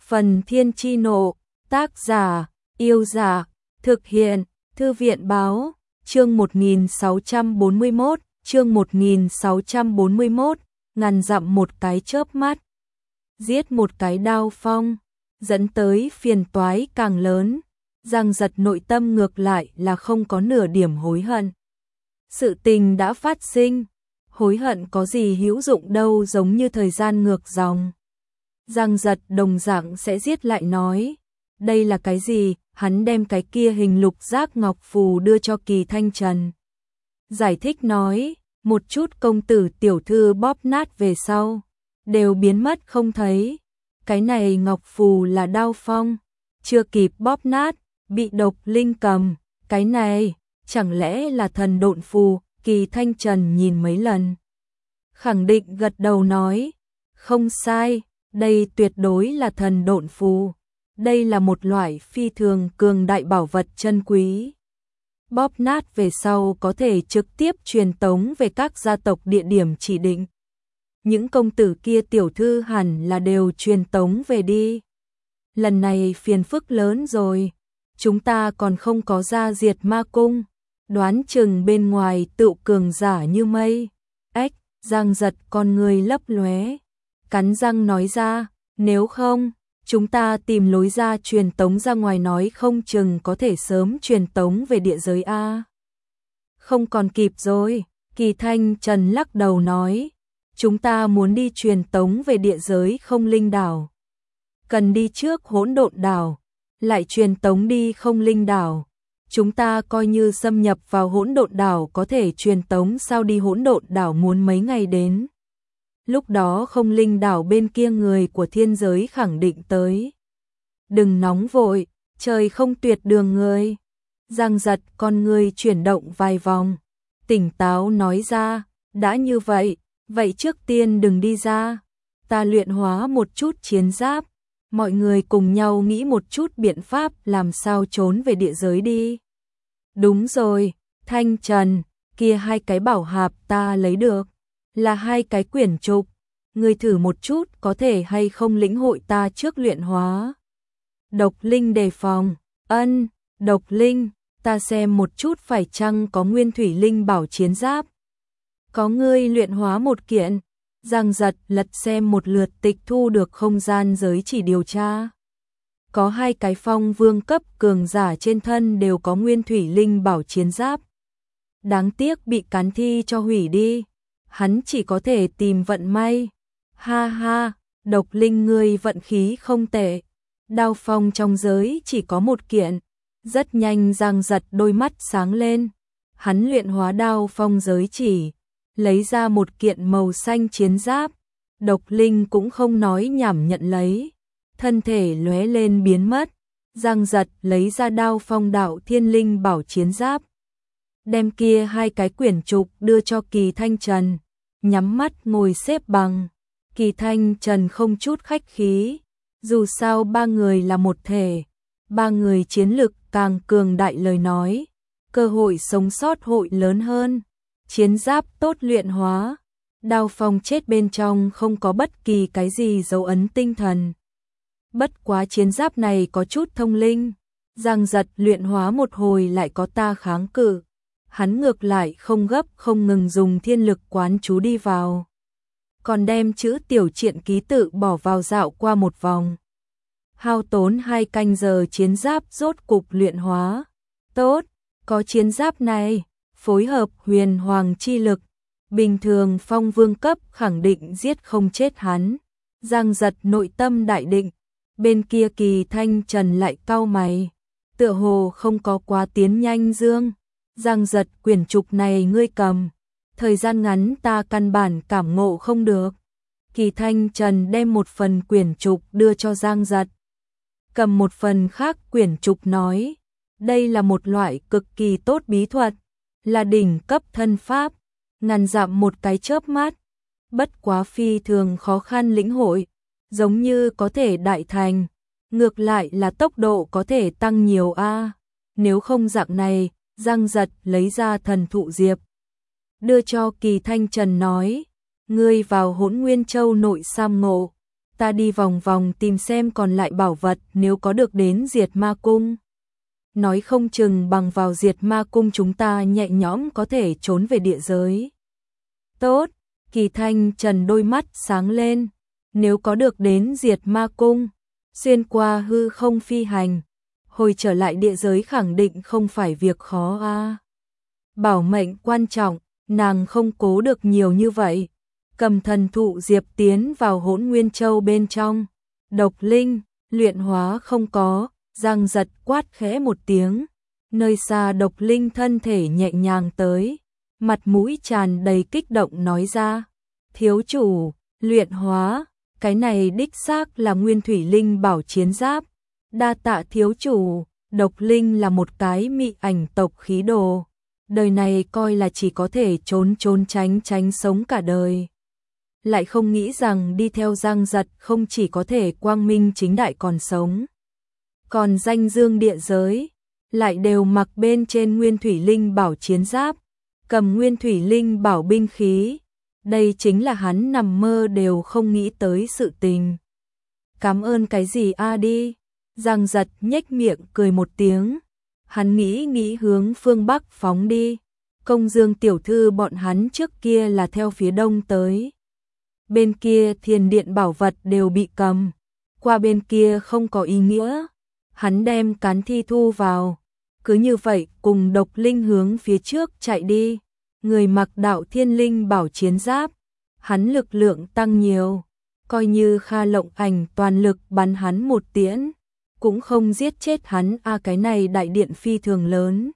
Phần Thiên Chi Nộ, tác giả, Yêu Giả, thực hiện, Thư viện Báo, chương 1641, ngàn dặm một cái chớp mắt. Giết một cái Đao Phong, dẫn tới phiền toái càng lớn, Giang Giật nội tâm ngược lại là không có nửa điểm hối hận. Sự tình đã phát sinh, hối hận có gì hữu dụng đâu, giống như thời gian ngược dòng. Giang Giật đồng dạng sẽ giết lại nói, đây là cái gì? Hắn đem cái kia hình lục giác ngọc phù đưa cho Kỳ Thanh Trần. Giải thích nói, một chút công tử tiểu thư bóp nát về sau, đều biến mất không thấy. Cái này ngọc phù là Đao Phong, chưa kịp bóp nát, bị độc linh cầm. Cái này, chẳng lẽ là thần độn phù? Kỳ Thanh Trần nhìn mấy lần, khẳng định gật đầu nói, không sai, đây tuyệt đối là thần độn phù. Đây là một loại phi thường cường đại bảo vật chân quý. Bóp nát về sau có thể trực tiếp truyền tống về các gia tộc địa điểm chỉ định. Những công tử kia tiểu thư hẳn là đều truyền tống về đi. Lần này phiền phức lớn rồi, chúng ta còn không có ra diệt ma cung, đoán chừng bên ngoài tựu cường giả như mây. Ếch, Giang Giật con người lấp lóe, cắn răng nói ra, nếu không, chúng ta tìm lối ra truyền tống ra ngoài, nói không chừng có thể sớm truyền tống về địa giới A. Không còn kịp rồi, Kỳ Thanh Trần lắc đầu nói, chúng ta muốn đi truyền tống về địa giới Không Linh đảo, cần đi trước Hỗn Độn đảo, lại truyền tống đi Không Linh đảo. Chúng ta coi như xâm nhập vào Hỗn Độn đảo có thể truyền tống sao? Đi Hỗn Độn đảo muốn mấy ngày đến. Lúc đó Không Linh đảo bên kia người của thiên giới khẳng định tới. Đừng nóng vội, trời không tuyệt đường người. Giang Giật con người chuyển động vài vòng, tỉnh táo nói ra, đã như vậy, vậy trước tiên đừng đi ra. Ta luyện hóa một chút chiến giáp, mọi người cùng nhau nghĩ một chút biện pháp làm sao trốn về địa giới đi. Đúng rồi, Thanh Trần, kia hai cái bảo hạp ta lấy được, là hai cái quyển trục. Ngươi thử một chút có thể hay không lĩnh hội ta trước luyện hóa. Độc linh đề phòng, ân, độc linh, ta xem một chút phải chăng có nguyên thủy linh bảo chiến giáp. Có ngươi luyện hóa một kiện. Giang Giật lật xem một lượt tịch thu được không gian giới chỉ điều tra. Có hai cái phong vương cấp cường giả trên thân đều có nguyên thủy linh bảo chiến giáp. Đáng tiếc bị cắn thi cho hủy đi. Hắn chỉ có thể tìm vận may. Ha ha, độc linh ngươi vận khí không tệ. Đao phong trong giới chỉ có một kiện. Rất nhanh Giang Giật đôi mắt sáng lên. Hắn luyện hóa đao phong giới chỉ, lấy ra một kiện màu xanh chiến giáp. Độc linh cũng không nói nhảm nhận lấy, thân thể lóe lên biến mất. Giang Giật lấy ra đao phong đạo thiên linh bảo chiến giáp, đem kia hai cái quyển trục đưa cho Kỳ Thanh Trần, nhắm mắt ngồi xếp bằng. Kỳ Thanh Trần không chút khách khí, dù sao ba người là một thể, ba người chiến lực càng cường đại lời nói, cơ hội sống sót hội lớn hơn. Chiến giáp tốt luyện hóa, đao phong chết bên trong không có bất kỳ cái gì dấu ấn tinh thần. Bất quá chiến giáp này có chút thông linh, Giang Giật luyện hóa một hồi lại có ta kháng cự. Hắn ngược lại không gấp, không ngừng dùng thiên lực quán chú đi vào, còn đem chữ tiểu triện ký tự bỏ vào dạo qua một vòng. Hao tốn 2 canh giờ chiến giáp rốt cục luyện hóa. Tốt, có chiến giáp này, phối hợp huyền hoàng chi lực, bình thường phong vương cấp khẳng định giết không chết hắn. Giang Giật nội tâm đại định, bên kia Kỳ Thanh Trần lại cau mày, tựa hồ không có quá tiến nhanh dương. Giang Giật quyển trục này ngươi cầm, thời gian ngắn ta căn bản cảm ngộ không được. Kỳ Thanh Trần đem một phần quyển trục đưa cho Giang Giật, cầm một phần khác quyển trục nói, đây là một loại cực kỳ tốt bí thuật, là đỉnh cấp thân pháp, ngàn dặm một cái chớp mắt, bất quá phi thường khó khăn lĩnh hội, giống như có thể đại thành, ngược lại là tốc độ có thể tăng nhiều a. Nếu không dạng này, Giang Giật lấy ra thần thụ diệp, đưa cho Kỳ Thanh Trần nói, ngươi vào Hỗn Nguyên Châu nội sam ngộ, ta đi vòng vòng tìm xem còn lại bảo vật, nếu có được đến Diệt Ma Cung. Nói không chừng bằng vào Diệt Ma Cung chúng ta nhẹ nhõm có thể trốn về địa giới. Tốt, Kỳ Thanh Trần đôi mắt sáng lên, nếu có được đến Diệt Ma Cung, xuyên qua hư không phi hành, hồi trở lại địa giới khẳng định không phải việc khó a. Bảo mệnh quan trọng, nàng không cố được nhiều như vậy. Cầm thần thụ diệp tiến vào Hỗn Nguyên Châu bên trong. Độc linh, luyện hóa không có, Giang Giật quát khẽ một tiếng. Nơi xa độc linh thân thể nhẹ nhàng tới, mặt mũi tràn đầy kích động nói ra. Thiếu chủ, luyện hóa, cái này đích xác là nguyên thủy linh bảo chiến giáp. Đa tạ thiếu chủ, độc linh là một cái mị ảnh tộc khí đồ. Đời này coi là chỉ có thể trốn trốn tránh tránh sống cả đời. Lại không nghĩ rằng đi theo Giang Giật không chỉ có thể quang minh chính đại còn sống, còn danh dương địa giới, lại đều mặc bên trên nguyên thủy linh bảo chiến giáp, cầm nguyên thủy linh bảo binh khí. Đây chính là hắn nằm mơ đều không nghĩ tới sự tình. Cảm ơn cái gì a đi. Giang Giật nhếch miệng cười một tiếng. Hắn nghĩ hướng phương Bắc phóng đi. Công Dương tiểu thư bọn hắn trước kia là theo phía đông tới. Bên kia thiền điện bảo vật đều bị cầm. Qua bên kia không có ý nghĩa. Hắn đem cán thi thu vào. Cứ như vậy cùng độc linh hướng phía trước chạy đi. Người mặc đạo thiên linh bảo chiến giáp. Hắn lực lượng tăng nhiều. Coi như Kha Lộng Ảnh toàn lực bắn hắn một tiễn, cũng không giết chết hắn a. Cái này đại điện phi thường lớn.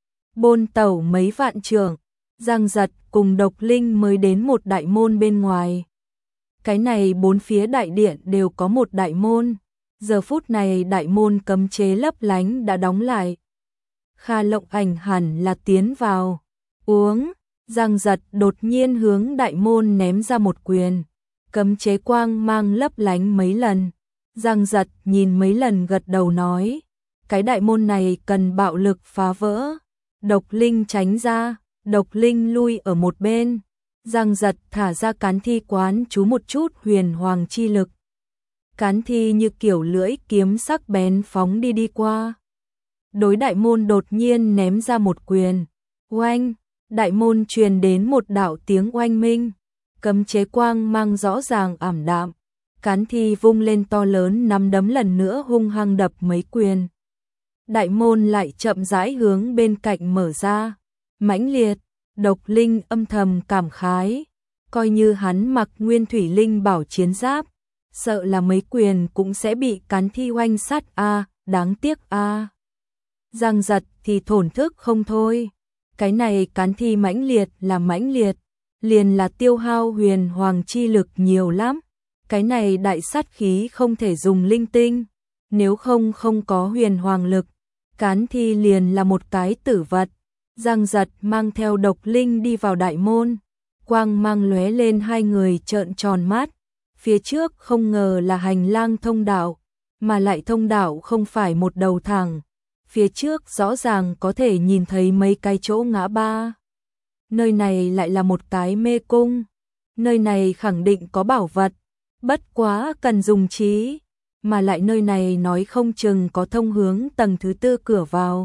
Bôn tẩu mấy vạn trượng, Giang Giật cùng độc linh mới đến một đại môn bên ngoài. Cái này bốn phía đại điện đều có một đại môn. Giờ phút này đại môn cấm chế lấp lánh đã đóng lại. Kha Lộng Ảnh hẳn là tiến vào. Uống, Giang Giật đột nhiên hướng đại môn ném ra một quyền. Cấm chế quang mang lấp lánh mấy lần. Giang Giật nhìn mấy lần gật đầu nói. Cái đại môn này cần bạo lực phá vỡ. Độc linh tránh ra, độc linh lui ở một bên. Giang Giật thả ra cán thi quán chú một chút huyền hoàng chi lực. Cán thi như kiểu lưỡi kiếm sắc bén phóng đi qua. Đối đại môn đột nhiên ném ra một quyền. Oanh, đại môn truyền đến một đạo tiếng oanh minh. Cấm chế quang mang rõ ràng ảm đạm. Cán thi vung lên to lớn nắm đấm lần nữa hung hăng đập mấy quyền. Đại môn lại chậm rãi hướng bên cạnh mở ra. Mãnh liệt, độc linh âm thầm cảm khái. Coi như hắn mặc nguyên thủy linh bảo chiến giáp, sợ là mấy quyền cũng sẽ bị cán thi oanh sát a, đáng tiếc a. Giang Giật thì thổn thức không thôi. Cái này cán thi mãnh liệt là mãnh liệt, liền là tiêu hao huyền hoàng chi lực nhiều lắm. Cái này đại sát khí không thể dùng linh tinh, nếu không có huyền hoàng lực, cán thi liền là một cái tử vật. Giang Giật mang theo độc linh đi vào đại môn, quang mang lóe lên, hai người trợn tròn mắt. Phía trước không ngờ là hành lang thông đạo, mà lại thông đạo không phải một đầu thẳng. Phía trước rõ ràng có thể nhìn thấy mấy cái chỗ ngã ba. Nơi này lại là một cái mê cung. Nơi này khẳng định có bảo vật, bất quá cần dùng trí, mà lại nơi này nói không chừng có thông hướng tầng thứ tư cửa vào.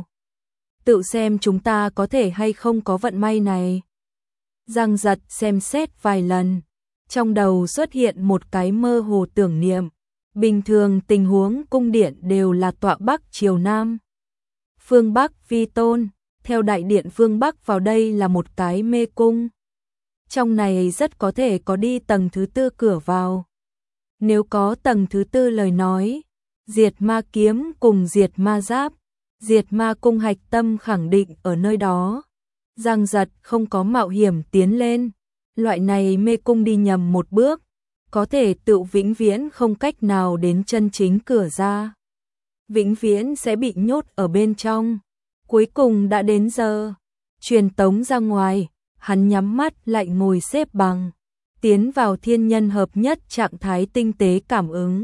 Tự xem chúng ta có thể hay không có vận may này. Giang Giật xem xét vài lần, trong đầu xuất hiện một cái mơ hồ tưởng niệm. Bình thường tình huống cung điện đều là tọa bắc chiều nam. Phương Bắc vi tôn, theo đại điện phương Bắc vào đây là một cái mê cung. Trong này rất có thể có đi tầng thứ tư cửa vào. Nếu có tầng thứ tư lời nói, diệt ma kiếm cùng diệt ma giáp, diệt ma cung hạch tâm khẳng định ở nơi đó. Giang Giật không có mạo hiểm tiến lên. Loại này mê cung đi nhầm một bước, có thể tự vĩnh viễn không cách nào đến chân chính cửa ra. Vĩnh viễn sẽ bị nhốt ở bên trong. Cuối cùng đã đến giờ, truyền tống ra ngoài, hắn nhắm mắt lại ngồi xếp bằng, tiến vào thiên nhân hợp nhất trạng thái tinh tế cảm ứng.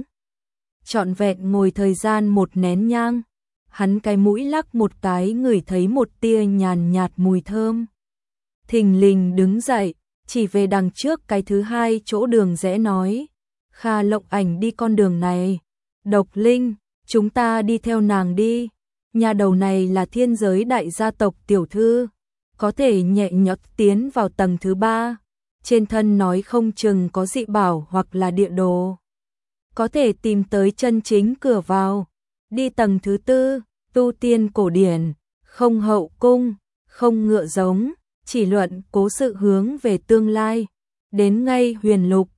Trọn vẹn ngồi thời gian một nén nhang, hắn cái mũi lắc một cái ngửi thấy một tia nhàn nhạt mùi thơm. Thình lình đứng dậy, chỉ về đằng trước cái thứ hai chỗ đường rẽ nói, Kha Lộng Ảnh đi con đường này. Độc Linh, chúng ta đi theo nàng đi. Nhà đầu này là thiên giới đại gia tộc tiểu thư, có thể nhẹ nhõm tiến vào tầng thứ 3. Trên thân nói không chừng có dị bảo hoặc là địa đồ, có thể tìm tới chân chính cửa vào. Đi tầng thứ 4, tu tiên cổ điển, không hậu cung, không ngựa giống, chỉ luận cố sự hướng về tương lai. Đến ngay huyền lục,